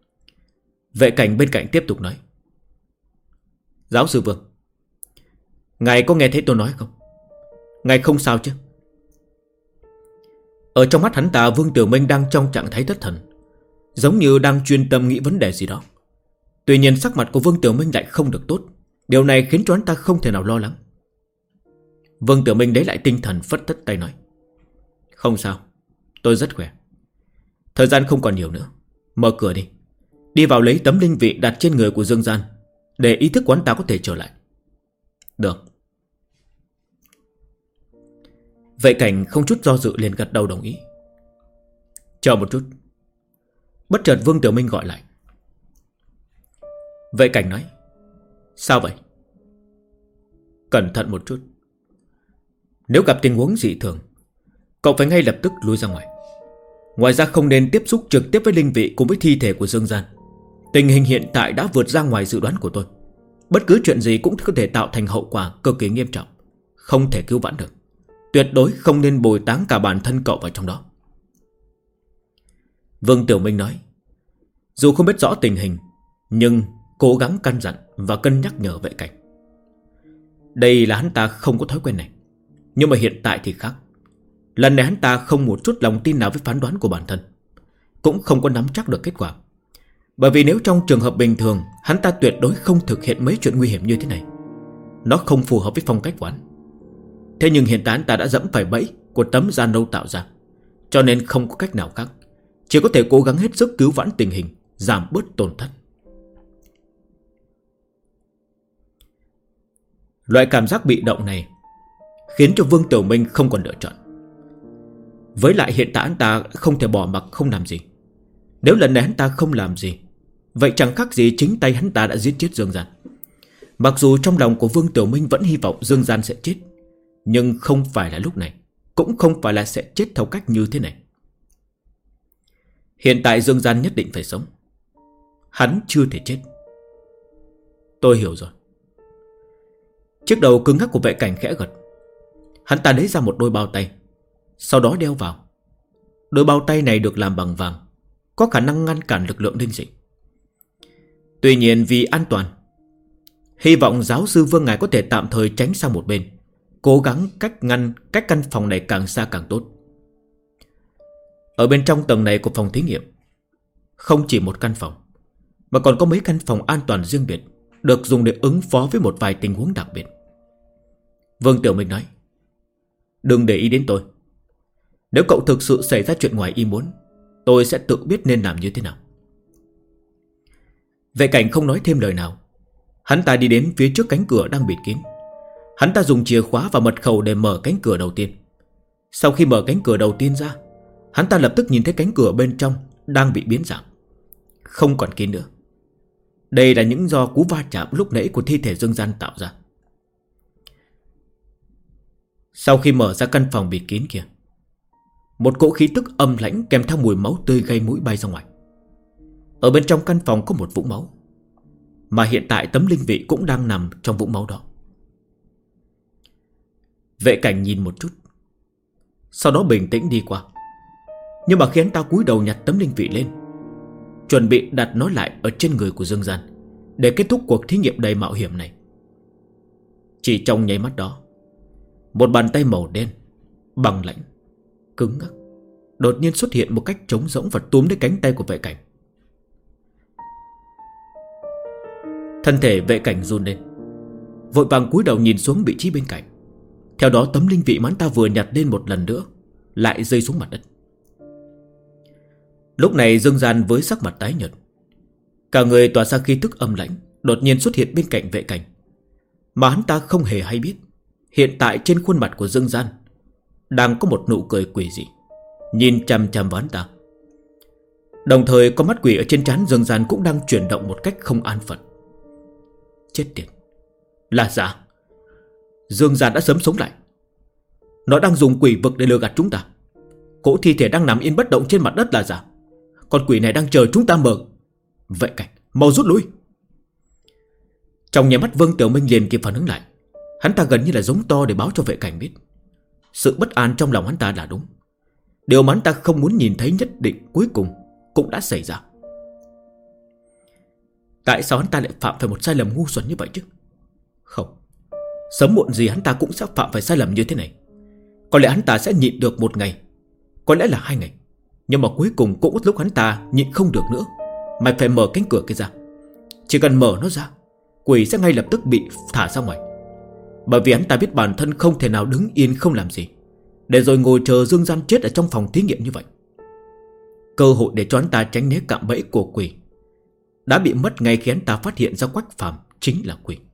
Vệ Cảnh bên cạnh tiếp tục nói: Giáo sư Vương, Ngài có nghe thấy tôi nói không? Ngài không sao chứ? Ở trong mắt hắn ta, Vương Tiểu Minh đang trong trạng thái thất thần, giống như đang chuyên tâm nghĩ vấn đề gì đó. Tuy nhiên sắc mặt của Vương Tiểu Minh lại không được tốt. Điều này khiến cho hắn ta không thể nào lo lắng. Vương Tiểu Minh lấy lại tinh thần, phất tất tay nói: Không sao, tôi rất khỏe. Thời gian không còn nhiều nữa, mở cửa đi. Đi vào lấy tấm linh vị đặt trên người của Dương Gian, để ý thức của hắn ta có thể trở lại. Được. Vệ Cảnh không chút do dự liền gật đầu đồng ý. Chờ một chút. Bất chợt Vương Tiểu Minh gọi lại. Vệ Cảnh nói: Sao vậy? Cẩn thận một chút. Nếu gặp tình huống dị thường, cậu phải ngay lập tức lui ra ngoài. Ngoài ra không nên tiếp xúc trực tiếp với linh vị cùng với thi thể của Dương Gian. Tình hình hiện tại đã vượt ra ngoài dự đoán của tôi. Bất cứ chuyện gì cũng có thể tạo thành hậu quả cực kỳ nghiêm trọng, không thể cứu vãn được. Tuyệt đối không nên bồi táng cả bản thân cậu vào trong đó. Vương Tiểu Minh nói. Dù không biết rõ tình hình, nhưng cố gắng căn dặn và cân nhắc nhở Vệ Cảnh. Đây là hắn ta không có thói quen này, nhưng mà hiện tại thì khác. Lần này hắn ta không một chút lòng tin nào với phán đoán của bản thân, cũng không có nắm chắc được kết quả. Bởi vì nếu trong trường hợp bình thường, hắn ta tuyệt đối không thực hiện mấy chuyện nguy hiểm như thế này. Nó không phù hợp với phong cách của hắn. Thế nhưng hiện tại hắn ta đã dẫm phải bẫy của tấm da nâu tạo ra, cho nên không có cách nào khác, chỉ có thể cố gắng hết sức cứu vãn tình hình, giảm bớt tổn thất. Loại cảm giác bị động này khiến cho Vương Tiểu Minh không còn lựa chọn. Với lại hiện tại hắn ta không thể bỏ mặc không làm gì. Nếu lần này hắn ta không làm gì, vậy chẳng khác gì chính tay hắn ta đã giết chết Dương Gian. Mặc dù trong lòng của Vương Tiểu Minh vẫn hy vọng Dương Gian sẽ chết, nhưng không phải là lúc này, cũng không phải là sẽ chết theo cách như thế này. Hiện tại Dương Gian nhất định phải sống. Hắn chưa thể chết. Tôi hiểu rồi. Chiếc đầu cứng ngắc của Vệ Cảnh khẽ gật. Hắn ta lấy ra một đôi bao tay, sau đó đeo vào. Đôi bao tay này được làm bằng vàng, có khả năng ngăn cản lực lượng linh dị. Tuy nhiên vì an toàn, hy vọng giáo sư Vương ngài có thể tạm thời tránh sang một bên, cố gắng cách căn phòng này càng xa càng tốt. Ở bên trong tầng này của phòng thí nghiệm, không chỉ một căn phòng, mà còn có mấy căn phòng an toàn riêng biệt, được dùng để ứng phó với một vài tình huống đặc biệt. Vương Tiểu Minh nói. Đừng để ý đến tôi. Nếu cậu thực sự xảy ra chuyện ngoài ý muốn, tôi sẽ tự biết nên làm như thế nào. Vệ Cảnh không nói thêm lời nào. Hắn ta đi đến phía trước cánh cửa đang bịt kín. Hắn ta dùng chìa khóa và mật khẩu để mở cánh cửa đầu tiên. Sau khi mở cánh cửa đầu tiên ra, hắn ta lập tức nhìn thấy cánh cửa bên trong đang bị biến dạng, không còn kín nữa. Đây là những do cú va chạm lúc nãy của thi thể Dương Gian tạo ra. Sau khi mở ra căn phòng bịt kín kia, một cỗ khí tức âm lãnh kèm theo mùi máu tươi gây mũi bay ra ngoài. Ở bên trong căn phòng có một vũng máu, mà hiện tại tấm linh vị cũng đang nằm trong vũng máu đó. Vệ Cảnh nhìn một chút, sau đó bình tĩnh đi qua. Nhưng mà khi hắn ta cúi đầu nhặt tấm linh vị lên, chuẩn bị đặt nó lại ở trên người của Dương Gian, để kết thúc cuộc thí nghiệm đầy mạo hiểm này, chỉ trong nháy mắt đó, một bàn tay màu đen, bằng lãnh, cứng ngắc, đột nhiên xuất hiện một cách trống rỗng và túm lấy cánh tay của Vệ Cảnh. Thân thể Vệ Cảnh run lên, vội vàng cúi đầu nhìn xuống vị trí bên cạnh. Theo đó tấm linh vị mà hắn ta vừa nhặt lên một lần nữa lại rơi xuống mặt đất. Lúc này Dương Gian với sắc mặt tái nhợt, cả người tỏa ra khí tức âm lãnh, đột nhiên xuất hiện bên cạnh Vệ Cảnh. Mà hắn ta không hề hay biết, hiện tại trên khuôn mặt của Dương Gian đang có một nụ cười quỷ dị, nhìn chằm chằm vào hắn ta. Đồng thời con mắt quỷ ở trên trán Dương Gian cũng đang chuyển động một cách không an phận. Chết tiệt, là giả. Dương Gian đã sớm sống lại. Nó đang dùng quỷ vực để lừa gạt chúng ta. Cỗ thi thể đang nằm yên bất động trên mặt đất là giả. Con quỷ này đang chờ chúng ta mở. Vệ Cảnh, mau rút lui. Trong nháy mắt Vương Tiểu Minh liền kịp phản ứng lại. Hắn ta gần như là giống to để báo cho Vệ Cảnh biết sự bất an trong lòng hắn ta là đúng. Điều mà hắn ta không muốn nhìn thấy nhất định cuối cùng cũng đã xảy ra. Tại sao hắn ta lại phạm phải một sai lầm ngu xuẩn như vậy chứ? Không, Sớm muộn gì hắn ta cũng sẽ phạm phải sai lầm như thế này. Có lẽ hắn ta sẽ nhịn được một ngày, có lẽ là 2 ngày, nhưng mà cuối cùng cũng lúc hắn ta nhịn không được nữa. Mày phải mở cánh cửa kia ra. Chỉ cần mở nó ra, quỷ sẽ ngay lập tức bị thả ra ngoài. Bởi vì hắn ta biết bản thân không thể nào đứng yên không làm gì, để rồi ngồi chờ Dương Gian chết ở trong phòng thí nghiệm như vậy. Cơ hội để cho hắn ta tránh né cạm bẫy của quỷ đã bị mất ngay khi hắn ta phát hiện ra Quách Phàm chính là quỷ.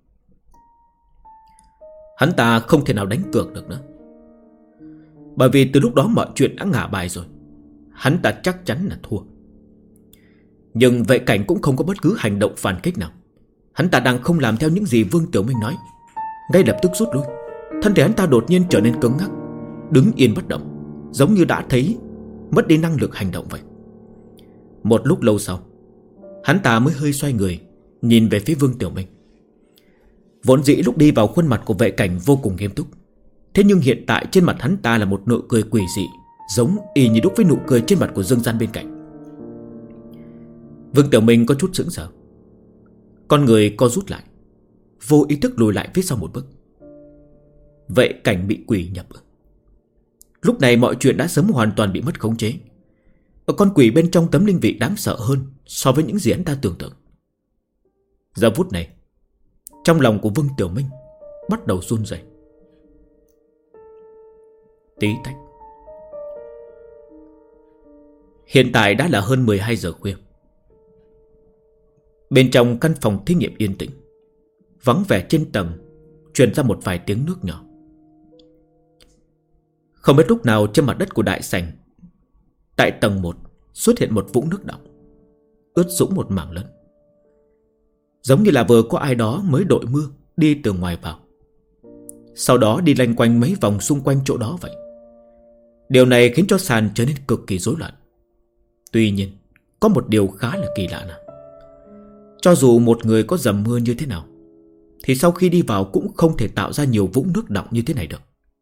Hắn ta không thể nào đánh cược được nữa, bởi vì từ lúc đó mọi chuyện đã ngả bài rồi. Hắn ta chắc chắn là thua. Nhưng Vệ Cảnh cũng không có bất cứ hành động phản kích nào. Hắn ta đang không làm theo những gì Vương Tiểu Minh nói, ngay lập tức rút lui. Thân thể hắn ta đột nhiên trở nên cứng ngắc, đứng yên bất động, giống như đã thấy mất đi năng lực hành động vậy. Một lúc lâu sau, hắn ta mới hơi xoay người, nhìn về phía Vương Tiểu Minh. Vốn dĩ lúc đi vào khuôn mặt của Vệ Cảnh vô cùng nghiêm túc, thế nhưng hiện tại trên mặt hắn ta là một nụ cười quỷ dị, giống y như đúc với nụ cười trên mặt của Dương Gian bên cạnh. Vương Tiểu Minh có chút sững sờ, con người co rút lại, vô ý thức lùi lại phía sau một bước. Vệ Cảnh bị quỷ nhập. Lúc này mọi chuyện đã sớm hoàn toàn bị mất khống chế. Ở con quỷ bên trong tấm linh vị đáng sợ hơn so với những gì hắn ta tưởng tượng. Giờ phút này, trong lòng của Vương Tiểu Minh bắt đầu run rẩy. Tí tách. Hiện tại đã là hơn 12 giờ khuya. Bên trong căn phòng thí nghiệm yên tĩnh, vắng vẻ trên tầng truyền ra một vài tiếng nước nhỏ. Không biết lúc nào trên mặt đất của đại sảnh, tại tầng 1 xuất hiện một vũng nước đọng, ướt sũng một mảng lớn, giống như là vừa có ai đó mới đội mưa đi từ ngoài vào, sau đó đi lanh quanh mấy vòng xung quanh chỗ đó vậy. Điều này khiến cho sàn trở nên cực kỳ rối loạn. Tuy nhiên, có một điều khá là kỳ lạ nào. Cho dù một người có dầm mưa như thế nào, thì sau khi đi vào cũng không thể tạo ra nhiều vũng nước đọng như thế này được.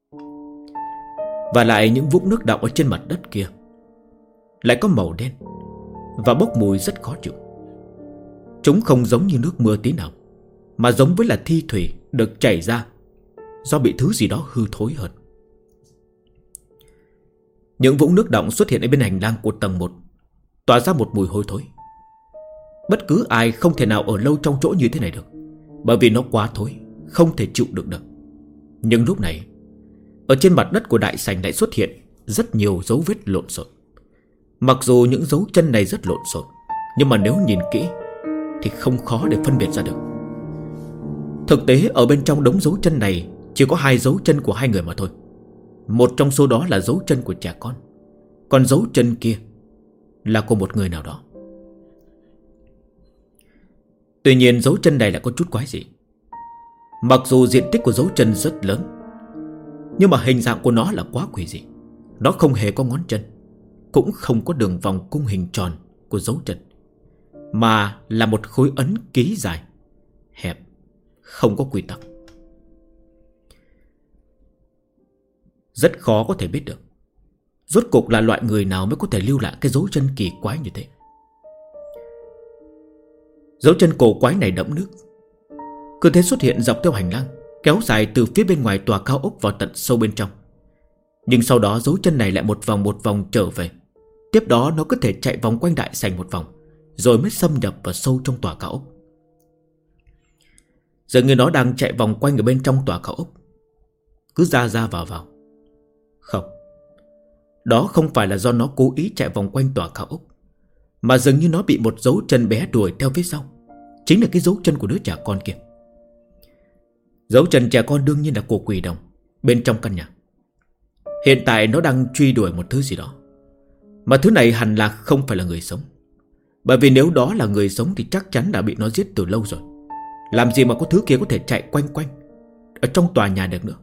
Và lại những vũng nước đọng ở trên mặt đất kia lại có màu đen và bốc mùi rất khó chịu. Chúng không giống như nước mưa tí nào, mà giống với là thi thủy được chảy ra do bị thứ gì đó hư thối hơn. Những vũng nước đọng xuất hiện ở bên hành lang của tầng 1, tỏa ra một mùi hôi thối. Bất cứ ai không thể nào ở lâu trong chỗ như thế này được, bởi vì nó quá thối, không thể chịu được được. Nhưng lúc này, ở trên mặt đất của đại sảnh lại xuất hiện rất nhiều dấu vết lộn xộn. Mặc dù những dấu chân này rất lộn xộn, nhưng mà nếu nhìn kỹ thì không khó để phân biệt ra được. Thực tế ở bên trong đống dấu chân này chỉ có 2 dấu chân của 2 người mà thôi. Một trong số đó là dấu chân của trẻ con, còn dấu chân kia là của một người nào đó. Tuy nhiên dấu chân này lại có chút quái dị. Mặc dù diện tích của dấu chân rất lớn, nhưng mà hình dạng của nó là quá quỷ dị. Nó không hề có ngón chân, cũng không có đường vòng cung hình tròn của dấu chân, mà là một khối ấn ký dài, hẹp, không có quy tắc. Rất khó có thể biết được rốt cuộc là loại người nào mới có thể lưu lại cái dấu chân kỳ quái như thế. Dấu chân cổ quái này đẫm nước, cứ thế xuất hiện dọc theo hành lang, kéo dài từ phía bên ngoài tòa cao ốc vào tận sâu bên trong. Nhưng sau đó dấu chân này lại một vòng trở về. Tiếp đó nó có thể chạy vòng quanh đại sảnh một vòng, rồi mới xâm nhập vào sâu trong tòa cao ốc. Dường như nó đang chạy vòng quanh ở bên trong tòa cao ốc, cứ ra vào. Không, đó không phải là do nó cố ý chạy vòng quanh tòa cao ốc, mà dường như nó bị một dấu chân bé đuổi theo phía sau. Chính là cái dấu chân của đứa trẻ con kia. Dấu chân trẻ con đương nhiên là của quỷ đồng bên trong căn nhà. Hiện tại nó đang truy đuổi một thứ gì đó, mà thứ này hẳn là không phải là người sống. Bởi vì nếu đó là người sống thì chắc chắn đã bị nó giết từ lâu rồi. Làm gì mà có thứ kia có thể chạy quanh ở trong tòa nhà được nữa.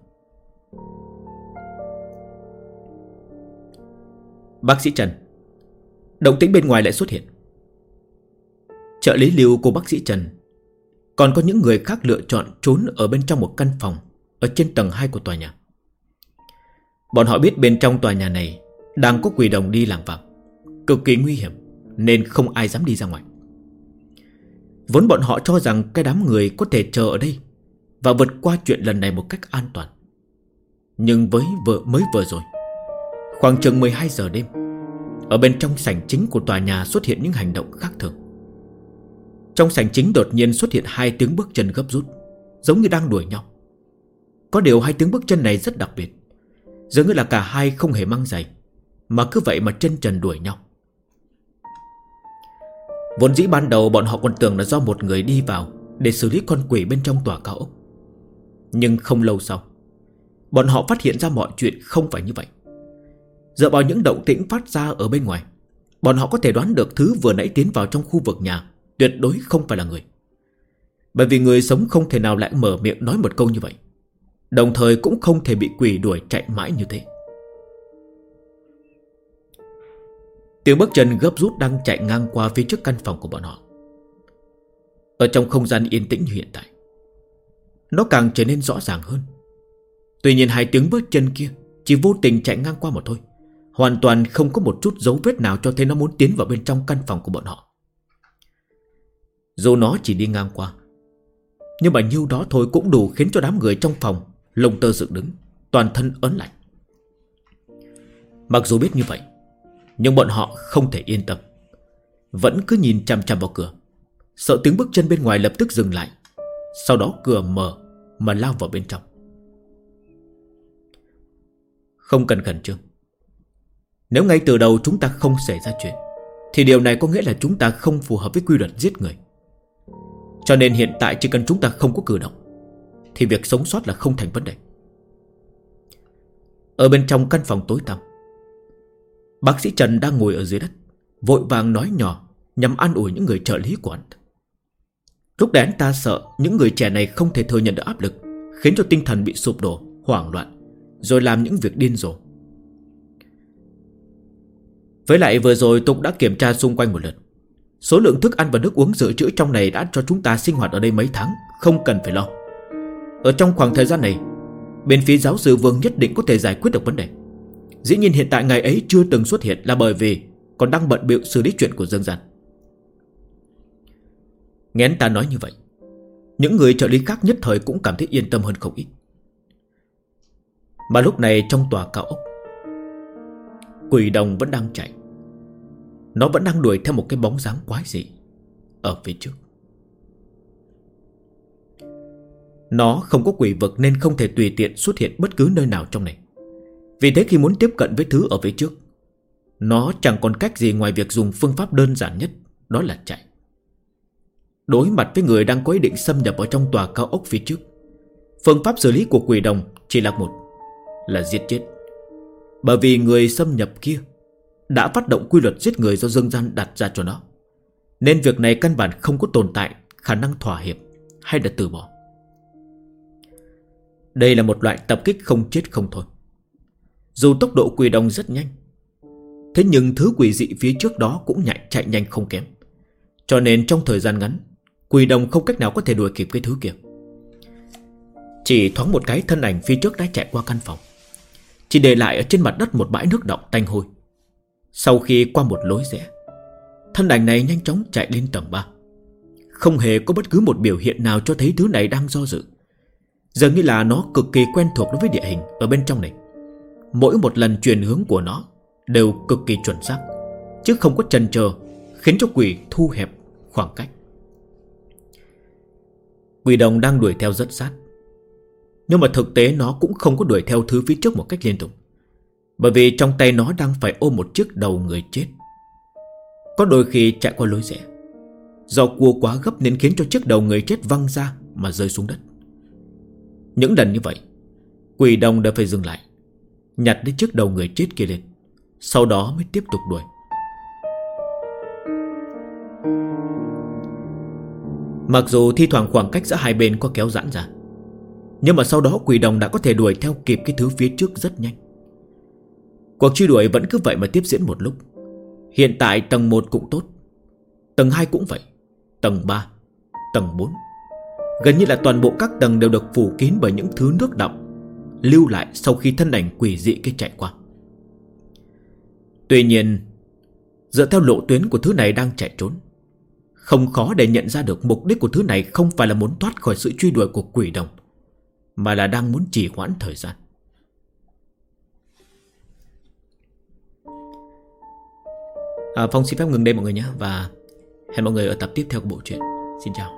Bác sĩ Trần, động tĩnh bên ngoài lại xuất hiện. Trợ lý Lưu của bác sĩ Trần, còn có những người khác lựa chọn trốn ở bên trong một căn phòng ở trên tầng 2 của tòa nhà. Bọn họ biết bên trong tòa nhà này đang có quỷ đồng đi làm vào, cực kỳ nguy hiểm, nên không ai dám đi ra ngoài. Vốn bọn họ cho rằng cái đám người có thể chờ ở đây và vượt qua chuyện lần này một cách an toàn. Nhưng với mới vừa rồi, khoảng chừng 12 giờ đêm, ở bên trong sảnh chính của tòa nhà xuất hiện những hành động khác thường. Trong sảnh chính đột nhiên xuất hiện 2 tiếng bước chân gấp rút, giống như đang đuổi nhau. Có điều 2 tiếng bước chân này rất đặc biệt, dường như là cả hai không hề mang giày, mà cứ vậy mà chân trần đuổi nhau. Vốn dĩ ban đầu bọn họ còn tưởng là do một người đi vào để xử lý con quỷ bên trong tòa cao ốc. Nhưng không lâu sau, bọn họ phát hiện ra mọi chuyện không phải như vậy. Dựa vào những động tĩnh phát ra ở bên ngoài, bọn họ có thể đoán được thứ vừa nãy tiến vào trong khu vực nhà tuyệt đối không phải là người. Bởi vì người sống không thể nào lại mở miệng nói một câu như vậy, đồng thời cũng không thể bị quỷ đuổi chạy mãi như thế. Tiếng bước chân gấp rút đang chạy ngang qua phía trước căn phòng của bọn họ. Ở trong không gian yên tĩnh như hiện tại, nó càng trở nên rõ ràng hơn. Tuy nhiên 2 tiếng bước chân kia chỉ vô tình chạy ngang qua mà thôi, hoàn toàn không có một chút dấu vết nào cho thấy nó muốn tiến vào bên trong căn phòng của bọn họ. Dù nó chỉ đi ngang qua, nhưng mà nhiêu đó thôi cũng đủ khiến cho đám người trong phòng lông tơ dựng đứng, toàn thân ớn lạnh. Mặc dù biết như vậy, nhưng bọn họ không thể yên tâm, vẫn cứ nhìn chằm chằm vào cửa, sợ tiếng bước chân bên ngoài lập tức dừng lại, sau đó cửa mở mà lao vào bên trong. Không cần khẩn trương. Nếu ngay từ đầu chúng ta không xảy ra chuyện, thì điều này có nghĩa là chúng ta không phù hợp với quy luật giết người. Cho nên hiện tại chỉ cần chúng ta không có cử động, thì việc sống sót là không thành vấn đề. Ở bên trong căn phòng tối tăm, bác sĩ Trần đang ngồi ở dưới đất, vội vàng nói nhỏ nhằm an ủi những người trợ lý của anh. Lúc đấy anh ta sợ những người trẻ này không thể thừa nhận được áp lực, khiến cho tinh thần bị sụp đổ, hoảng loạn, rồi làm những việc điên rồ. Với lại vừa rồi tôi đã kiểm tra xung quanh một lượt, số lượng thức ăn và nước uống dự trữ trong này đã cho chúng ta sinh hoạt ở đây mấy tháng, không cần phải lo. Ở trong khoảng thời gian này, bên phía giáo sư Vương nhất định có thể giải quyết được vấn đề. Dĩ nhiên hiện tại ngày ấy chưa từng xuất hiện là bởi vì còn đang bận bịu xử lý chuyện của Dương Gian. Nghe anh ta nói như vậy, những người trợ lý khác nhất thời cũng cảm thấy yên tâm hơn không ít. Mà lúc này trong tòa cao ốc, quỷ đồng vẫn đang chạy. Nó vẫn đang đuổi theo một cái bóng dáng quái dị ở phía trước. Nó không có quỷ vực nên không thể tùy tiện xuất hiện bất cứ nơi nào trong này. Vì thế khi muốn tiếp cận với thứ ở phía trước, nó chẳng còn cách gì ngoài việc dùng phương pháp đơn giản nhất, đó là chạy. Đối mặt với người đang có ý định xâm nhập ở trong tòa cao ốc phía trước, phương pháp xử lý của quỷ đồng chỉ là một, là giết chết. Bởi vì người xâm nhập kia đã phát động quy luật giết người do Dương Gian đặt ra cho nó, nên việc này căn bản không có tồn tại khả năng thỏa hiệp hay là từ bỏ. Đây là một loại tập kích không chết không thôi. Dù tốc độ quỷ đồng rất nhanh, thế nhưng thứ quỷ dị phía trước đó cũng chạy nhanh không kém. Cho nên trong thời gian ngắn, quỷ đồng không cách nào có thể đuổi kịp cái thứ kia. Chỉ thoáng một cái, thân ảnh phía trước đã chạy qua căn phòng, chỉ để lại ở trên mặt đất một bãi nước đọng tanh hôi. Sau khi qua một lối rẽ, thân ảnh này nhanh chóng chạy lên tầng 3. Không hề có bất cứ một biểu hiện nào cho thấy thứ này đang do dự. Dường như là nó cực kỳ quen thuộc đối với địa hình ở bên trong này. Mỗi một lần chuyển hướng của nó đều cực kỳ chuẩn xác, chứ không có chần chờ, khiến cho quỷ thu hẹp khoảng cách. Quỷ đồng đang đuổi theo rất sát, nhưng mà thực tế nó cũng không có đuổi theo thứ phía trước một cách liên tục, bởi vì trong tay nó đang phải ôm một chiếc đầu người chết. Có đôi khi chạy qua lối rẽ, do cua quá gấp nên khiến cho chiếc đầu người chết văng ra mà rơi xuống đất. Những lần như vậy, quỷ đồng đã phải dừng lại, nhặt lấy chiếc đầu người chết kia lên, sau đó mới tiếp tục đuổi. Mặc dù thi thoảng khoảng cách giữa hai bên có kéo giãn ra, nhưng mà sau đó quỷ đồng đã có thể đuổi theo kịp cái thứ phía trước rất nhanh. Cuộc truy đuổi vẫn cứ vậy mà tiếp diễn một lúc. Hiện tại tầng 1 cũng tốt, tầng 2 cũng vậy, tầng 3, tầng 4, gần như là toàn bộ các tầng đều được phủ kín bởi những thứ nước đọng lưu lại sau khi thân ảnh quỷ dị kia chạy qua. Tuy nhiên, dựa theo lộ tuyến của thứ này đang chạy trốn, không khó để nhận ra được mục đích của thứ này không phải là muốn thoát khỏi sự truy đuổi của quỷ đồng, mà là đang muốn trì hoãn thời gian. Phong xin phép ngừng đây mọi người nhé. Và hẹn mọi người ở tập tiếp theo của bộ truyện. Xin chào.